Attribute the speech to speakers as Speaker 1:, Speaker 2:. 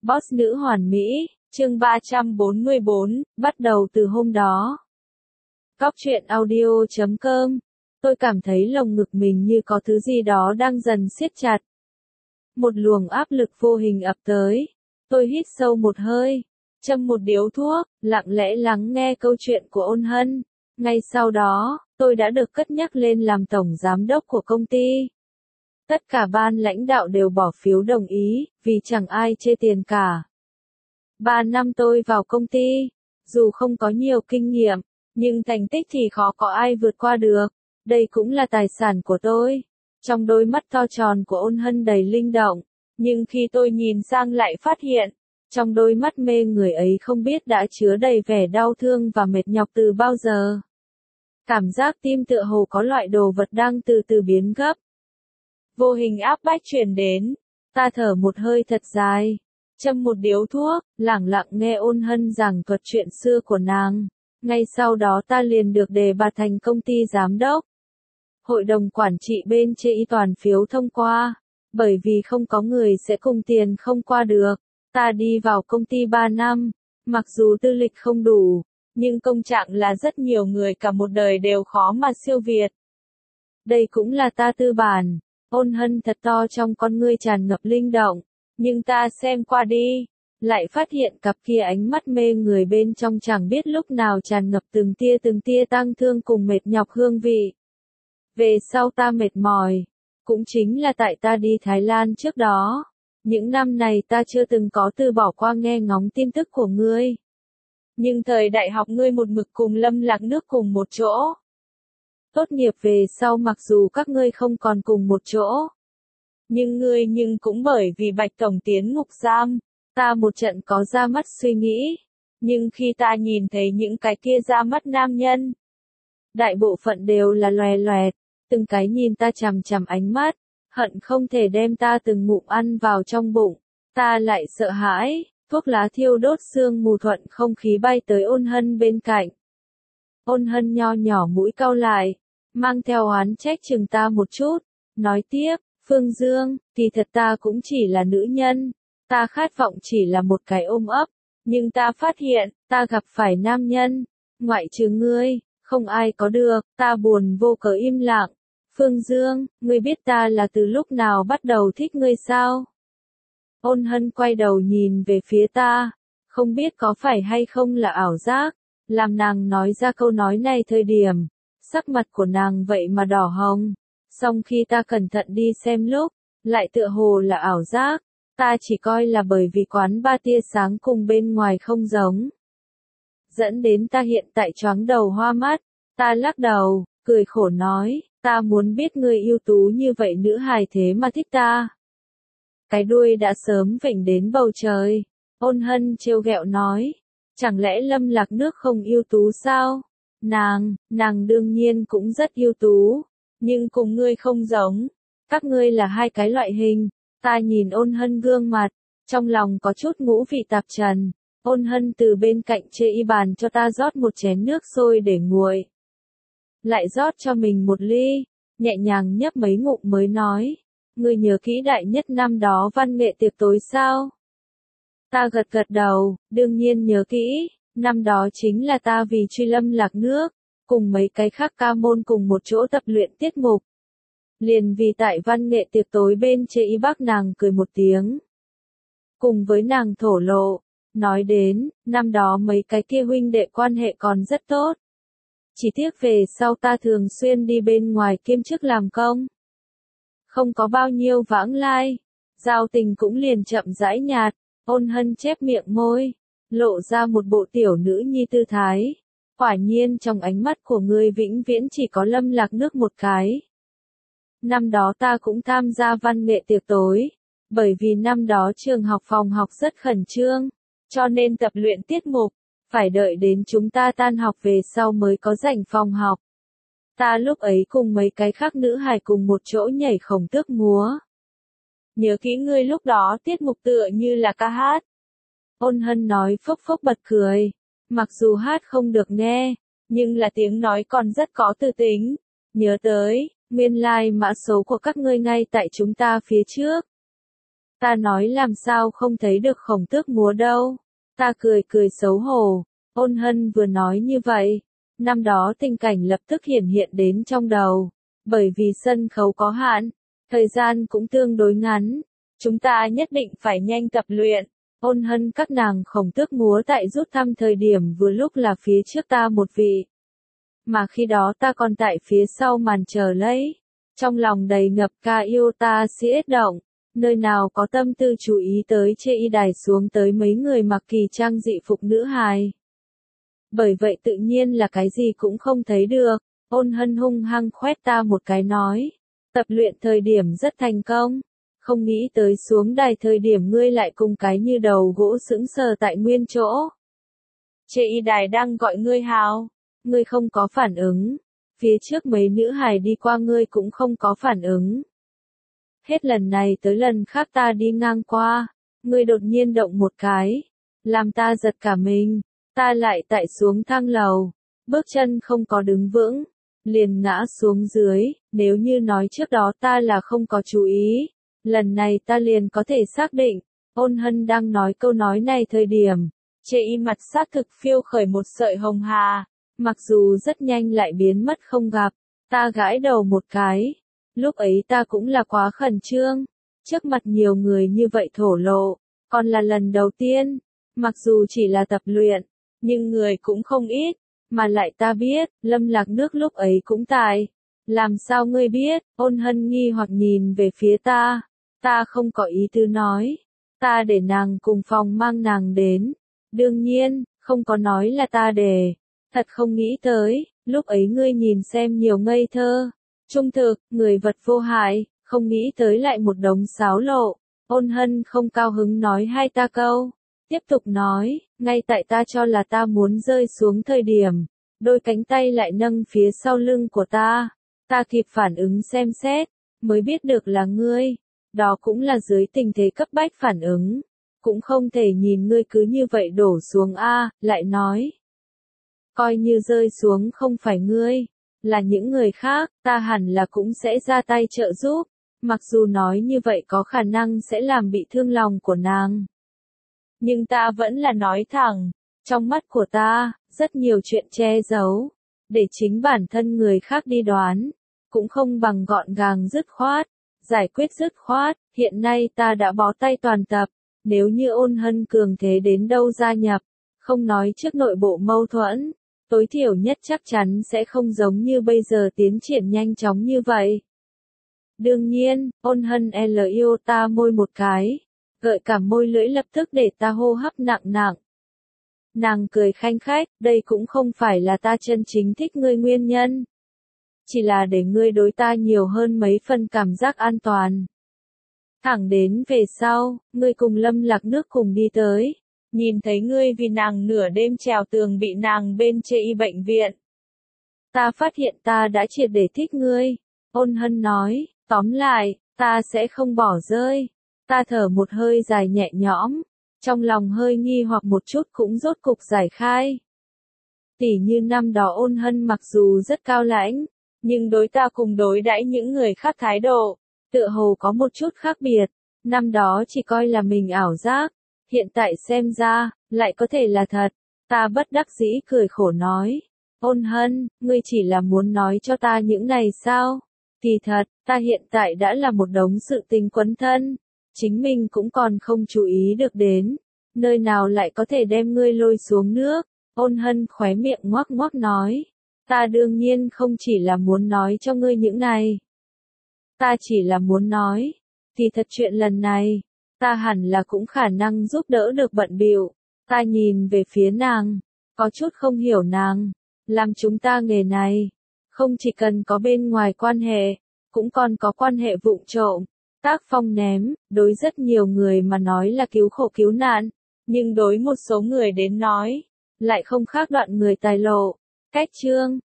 Speaker 1: Boss nữ hoàn mỹ, chương 344, bắt đầu từ hôm đó. Cóc truyện audio.com. Tôi cảm thấy lồng ngực mình như có thứ gì đó đang dần siết chặt. Một luồng áp lực vô hình ập tới. Tôi hít sâu một hơi, châm một điếu thuốc, lặng lẽ lắng nghe câu chuyện của Ôn Hân. Ngay sau đó, tôi đã được cất nhắc lên làm tổng giám đốc của công ty. Tất cả ban lãnh đạo đều bỏ phiếu đồng ý, vì chẳng ai chê tiền cả. 3 năm tôi vào công ty, dù không có nhiều kinh nghiệm, nhưng thành tích thì khó có ai vượt qua được. Đây cũng là tài sản của tôi. Trong đôi mắt to tròn của Ôn Hân đầy linh động, nhưng khi tôi nhìn sang lại phát hiện, trong đôi mắt mê người ấy không biết đã chứa đầy vẻ đau thương và mệt nhọc từ bao giờ. Cảm giác tim tựa hồ có loại đồ vật đang từ từ biến gấp. Vô hình áp bách truyền đến, ta thở một hơi thật dài, châm một điếu thuốc, lẳng lặng nghe Ôn Hân giảng thuật chuyện xưa của nàng. Ngay sau đó ta liền được đề bạt thành công ty giám đốc. Hội đồng quản trị bên chê y toàn phiếu thông qua, bởi vì không có người sẽ cùng tiền không qua được. Ta đi vào công ty 3 năm, mặc dù tư lịch không đủ, nhưng công trạng là rất nhiều người cả một đời đều khó mà siêu việt. Đây cũng là ta tư bản. Ôn Hân thật to trong con ngươi tràn ngập linh động, nhưng ta xem qua đi, lại phát hiện cặp kia ánh mắt mê người bên trong chẳng biết lúc nào tràn ngập từng tia tang thương cùng mệt nhọc hương vị. Về sau ta mệt mỏi, cũng chính là tại ta đi Thái Lan trước đó. Những năm này ta chưa từng có từ bỏ qua nghe ngóng tin tức của ngươi. Nhưng thời đại học ngươi một mực cùng Lâm Lạc Nước cùng một chỗ. Tốt nghiệp về sau mặc dù các ngươi không còn cùng một chỗ. Nhưng cũng bởi vì Bạch Tổng tiến ngục giam, ta một trận có ra mắt suy nghĩ. Nhưng khi ta nhìn thấy những cái kia ra mắt nam nhân, đại bộ phận đều là loè loẹt, từng cái nhìn ta chằm chằm ánh mắt, hận không thể đem ta từng ngụm ăn vào trong bụng. Ta lại sợ hãi, thuốc lá thiêu đốt sương mù thuận không khí bay tới Ôn Hân bên cạnh. Ôn Hân nho nhỏ mũi cau lại, mang theo oán trách chừng ta một chút, nói tiếp, Phương Dương, thì thật ta cũng chỉ là nữ nhân, ta khát vọng chỉ là một cái ôm ấp, nhưng ta phát hiện, ta gặp phải nam nhân, ngoại trừ ngươi, không ai có được, ta buồn vô cớ im lặng. Phương Dương, ngươi biết ta là từ lúc nào bắt đầu thích ngươi sao? Ôn Hân quay đầu nhìn về phía ta, không biết có phải hay không là ảo giác, làm nàng nói ra câu nói này thời điểm, sắc mặt của nàng vậy mà đỏ hồng. Song khi ta cẩn thận đi xem lúc, lại tựa hồ là ảo giác, ta chỉ coi là bởi vì quán ba tia sáng cùng bên ngoài không giống. Dẫn đến ta hiện tại choáng đầu hoa mắt, ta lắc đầu, cười khổ nói, ta muốn biết người ưu tú như vậy nữ hài thế mà thích ta. Cái đuôi đã sớm vểnh đến bầu trời. Ôn Hân trêu ghẹo nói, chẳng lẽ Lâm Lạc Nước không ưu tú sao? Nàng đương nhiên cũng rất ưu tú, nhưng cùng ngươi không giống. Các ngươi là hai cái loại hình. Ta nhìn Ôn Hân gương mặt, trong lòng có chút ngũ vị tạp trần. Ôn Hân từ bên cạnh chê y bàn cho ta rót một chén nước sôi để nguội. Lại rót cho mình một ly, nhẹ nhàng nhấp mấy ngụm mới nói, ngươi nhớ kỹ đại nhất năm đó văn nghệ tiệc tối sao? Ta gật gật đầu, đương nhiên nhớ kỹ, năm đó chính là ta vì truy Lâm Lạc Nước, cùng mấy cái khác ca môn cùng một chỗ tập luyện tiết mục. Liền vì tại văn nghệ tiệc tối bên chê y bác nàng cười một tiếng. Cùng với nàng thổ lộ, nói đến, năm đó mấy cái kia huynh đệ quan hệ còn rất tốt. Chỉ tiếc về sau ta thường xuyên đi bên ngoài kiêm chức làm công. Không có bao nhiêu vãng lai, giao tình cũng liền chậm rãi nhạt. Ôn Hân chép miệng môi, lộ ra một bộ tiểu nữ nhi tư thái. Quả nhiên trong ánh mắt của ngươi vĩnh viễn chỉ có Lâm Lạc Nước một cái. Năm đó ta cũng tham gia văn nghệ tiệc tối, bởi vì năm đó trường học phòng học rất khẩn trương, cho nên tập luyện tiết mục, phải đợi đến chúng ta tan học về sau mới có rảnh phòng học. Ta lúc ấy cùng mấy cái khác nữ hài cùng một chỗ nhảy khổng tước múa. Nhớ kỹ ngươi lúc đó tiết mục tựa như là ca hát. Ôn Hân nói phốc phốc bật cười, mặc dù hát không được nghe, nhưng là tiếng nói còn rất có tư tính. Nhớ tới, nguyên lai mã số của các ngươi ngay tại chúng ta phía trước. Ta nói làm sao không thấy được khổng tước múa đâu. Ta cười cười xấu hổ. Ôn Hân vừa nói như vậy, năm đó tình cảnh lập tức hiển hiện đến trong đầu. Bởi vì sân khấu có hạn, thời gian cũng tương đối ngắn, chúng ta nhất định phải nhanh tập luyện. Ôn Hân các nàng khổng tước múa tại rút thăm thời điểm vừa lúc là phía trước ta một vị. Mà khi đó ta còn tại phía sau màn chờ lấy. Trong lòng đầy ngập ca yêu ta siết động, nơi nào có tâm tư chú ý tới chê y đài xuống tới mấy người mặc kỳ trang dị phục nữ hài. Bởi vậy tự nhiên là cái gì cũng không thấy được. Ôn Hân hung hăng khoét ta một cái nói. Tập luyện thời điểm rất thành công. Không nghĩ tới xuống đài thời điểm ngươi lại cùng cái như đầu gỗ sững sờ tại nguyên chỗ. Chê y đài đang gọi ngươi hào. Ngươi không có phản ứng. Phía trước mấy nữ hài đi qua ngươi cũng không có phản ứng. Hết lần này tới lần khác ta đi ngang qua. Ngươi đột nhiên động một cái. Làm ta giật cả mình. Ta lại tại xuống thang lầu. Bước chân không có đứng vững. Liền ngã xuống dưới. Nếu như nói trước đó ta là không có chú ý. Lần này ta liền có thể xác định. Ôn Hân đang nói câu nói này thời điểm. Chê y mặt xác thực phiêu khởi một sợi hồng hà. Mặc dù rất nhanh lại biến mất không gặp. Ta gãi đầu một cái. Lúc ấy ta cũng là quá khẩn trương. Trước mặt nhiều người như vậy thổ lộ. Còn là lần đầu tiên. Mặc dù chỉ là tập luyện. Nhưng người cũng không ít. Mà lại ta biết. Lâm Lạc Nước lúc ấy cũng tại. Làm sao ngươi biết? Ôn Hân nghi hoặc nhìn về phía ta. Ta không có ý tứ nói. Ta để nàng cùng phòng mang nàng đến. Đương nhiên, không có nói là ta để. Thật không nghĩ tới, lúc ấy ngươi nhìn xem nhiều ngây thơ. Trung thực, người vật vô hại, không nghĩ tới lại một đống xáo lộ. Ôn Hân không cao hứng nói hai ta câu. Tiếp tục nói, ngay tại ta cho là ta muốn rơi xuống thời điểm. Đôi cánh tay lại nâng phía sau lưng của ta. Ta kịp phản ứng xem xét, mới biết được là ngươi. Đó cũng là dưới tình thế cấp bách phản ứng. Cũng không thể nhìn ngươi cứ như vậy đổ xuống a, lại nói. Coi như rơi xuống không phải ngươi, là những người khác, ta hẳn là cũng sẽ ra tay trợ giúp. Mặc dù nói như vậy có khả năng sẽ làm bị thương lòng của nàng. Nhưng ta vẫn là nói thẳng, trong mắt của ta, rất nhiều chuyện che giấu. Để chính bản thân người khác đi đoán, cũng không bằng gọn gàng dứt khoát. Giải quyết dứt khoát, hiện nay ta đã bó tay toàn tập. Nếu như Ôn Hân cường thế đến đâu gia nhập, không nói trước nội bộ mâu thuẫn. Tối thiểu nhất chắc chắn sẽ không giống như bây giờ tiến triển nhanh chóng như vậy. Đương nhiên, Ôn Hân yêu ta môi một cái. Gợi cảm môi lưỡi lập tức để ta hô hấp nặng nặng. Nàng cười khanh khách, đây cũng không phải là ta chân chính thích ngươi nguyên nhân. Chỉ là để ngươi đối ta nhiều hơn mấy phần cảm giác an toàn. Thẳng đến về sau, ngươi cùng Lâm Lạc Nước cùng đi tới. Nhìn thấy ngươi vì nàng nửa đêm trèo tường bị nàng bên chê y bệnh viện. Ta phát hiện ta đã triệt để thích ngươi. Ôn Hân nói, tóm lại, ta sẽ không bỏ rơi. Ta thở một hơi dài nhẹ nhõm. Trong lòng hơi nghi hoặc một chút cũng rốt cục giải khai. Tỉ như năm đó Ôn Hân mặc dù rất cao lãnh, nhưng đối ta cùng đối đãi những người khác thái độ, tựa hồ có một chút khác biệt. Năm đó chỉ coi là mình ảo giác. Hiện tại xem ra, lại có thể là thật. Ta bất đắc dĩ cười khổ nói. Ôn Hân, ngươi chỉ là muốn nói cho ta những này sao? Kỳ thật, ta hiện tại đã là một đống sự tình quấn thân. Chính mình cũng còn không chú ý được đến. Nơi nào lại có thể đem ngươi lôi xuống nước? Ôn Hân khóe miệng ngoác ngoác nói. Ta đương nhiên không chỉ là muốn nói cho ngươi những này. Ta chỉ là muốn nói. Thì thật chuyện lần này. Ta hẳn là cũng khả năng giúp đỡ được bận bịu. Ta nhìn về phía nàng, có chút không hiểu nàng. Làm chúng ta nghề này, không chỉ cần có bên ngoài quan hệ, cũng còn có quan hệ vụng trộm. Tác phong ném, đối rất nhiều người mà nói là cứu khổ cứu nạn, nhưng đối một số người đến nói, lại không khác đoạn người tài lộ. Cách chương